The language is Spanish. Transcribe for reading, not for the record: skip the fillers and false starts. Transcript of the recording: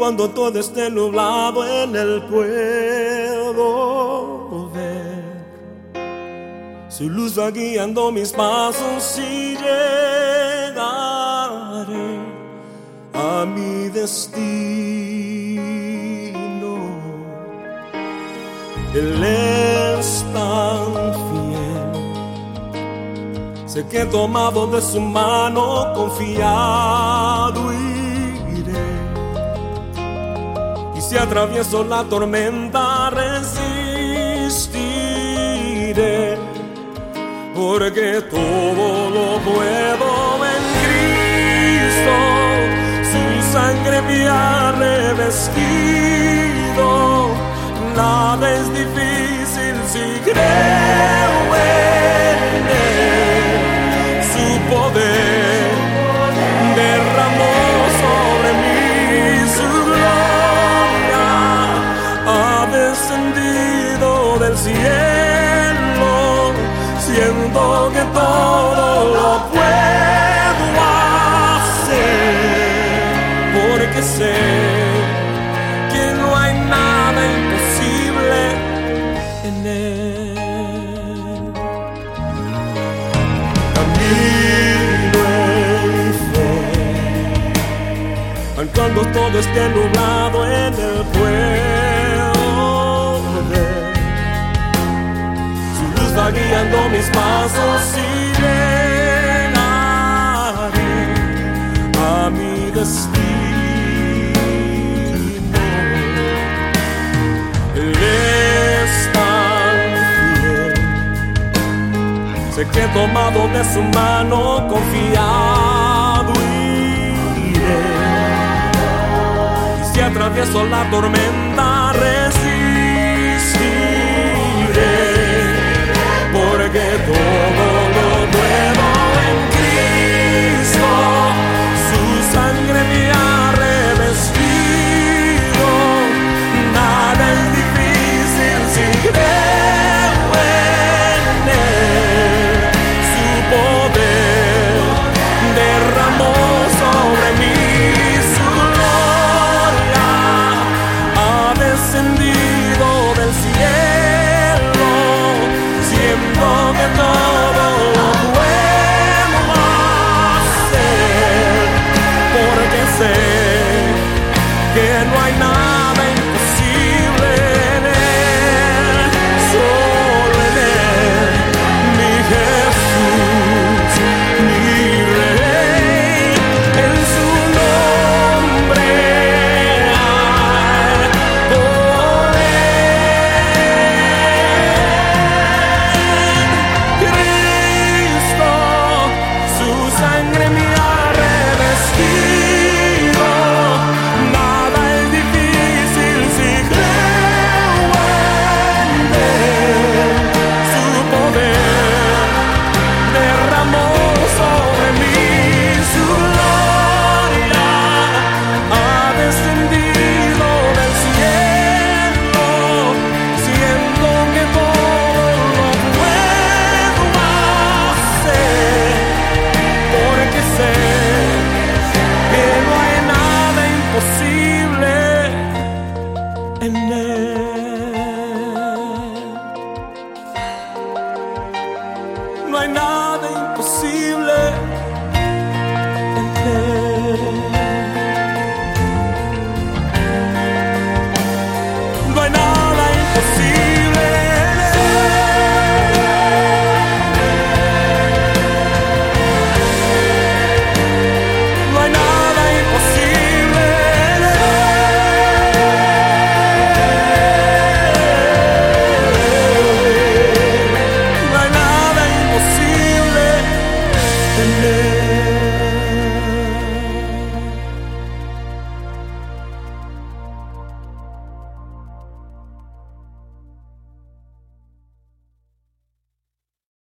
cuando todo esté nublado en él puedo ver su luz va guiando mis pasos y llegaré a mi destino. Él es tan fiel, sé que tomado de su mano confiado iré, y si atravieso la tormenta resistiré, porque todo lo puedo en Cristo, su sangre me ha revestido. Nada es difícil si creo en él. Su poder derramó sobre mí, su gloria ha descendido del cielo. Siento que todo lo puedo hacer, porque sé que no hay nada imposible en él. Camino en fe, aun cuando todo esté nublado en él puedo ver. Su luz va guiando mis pasos y llegaré a mi destino. Sé que tomado de su mano confiado iré, y si atravieso la tormenta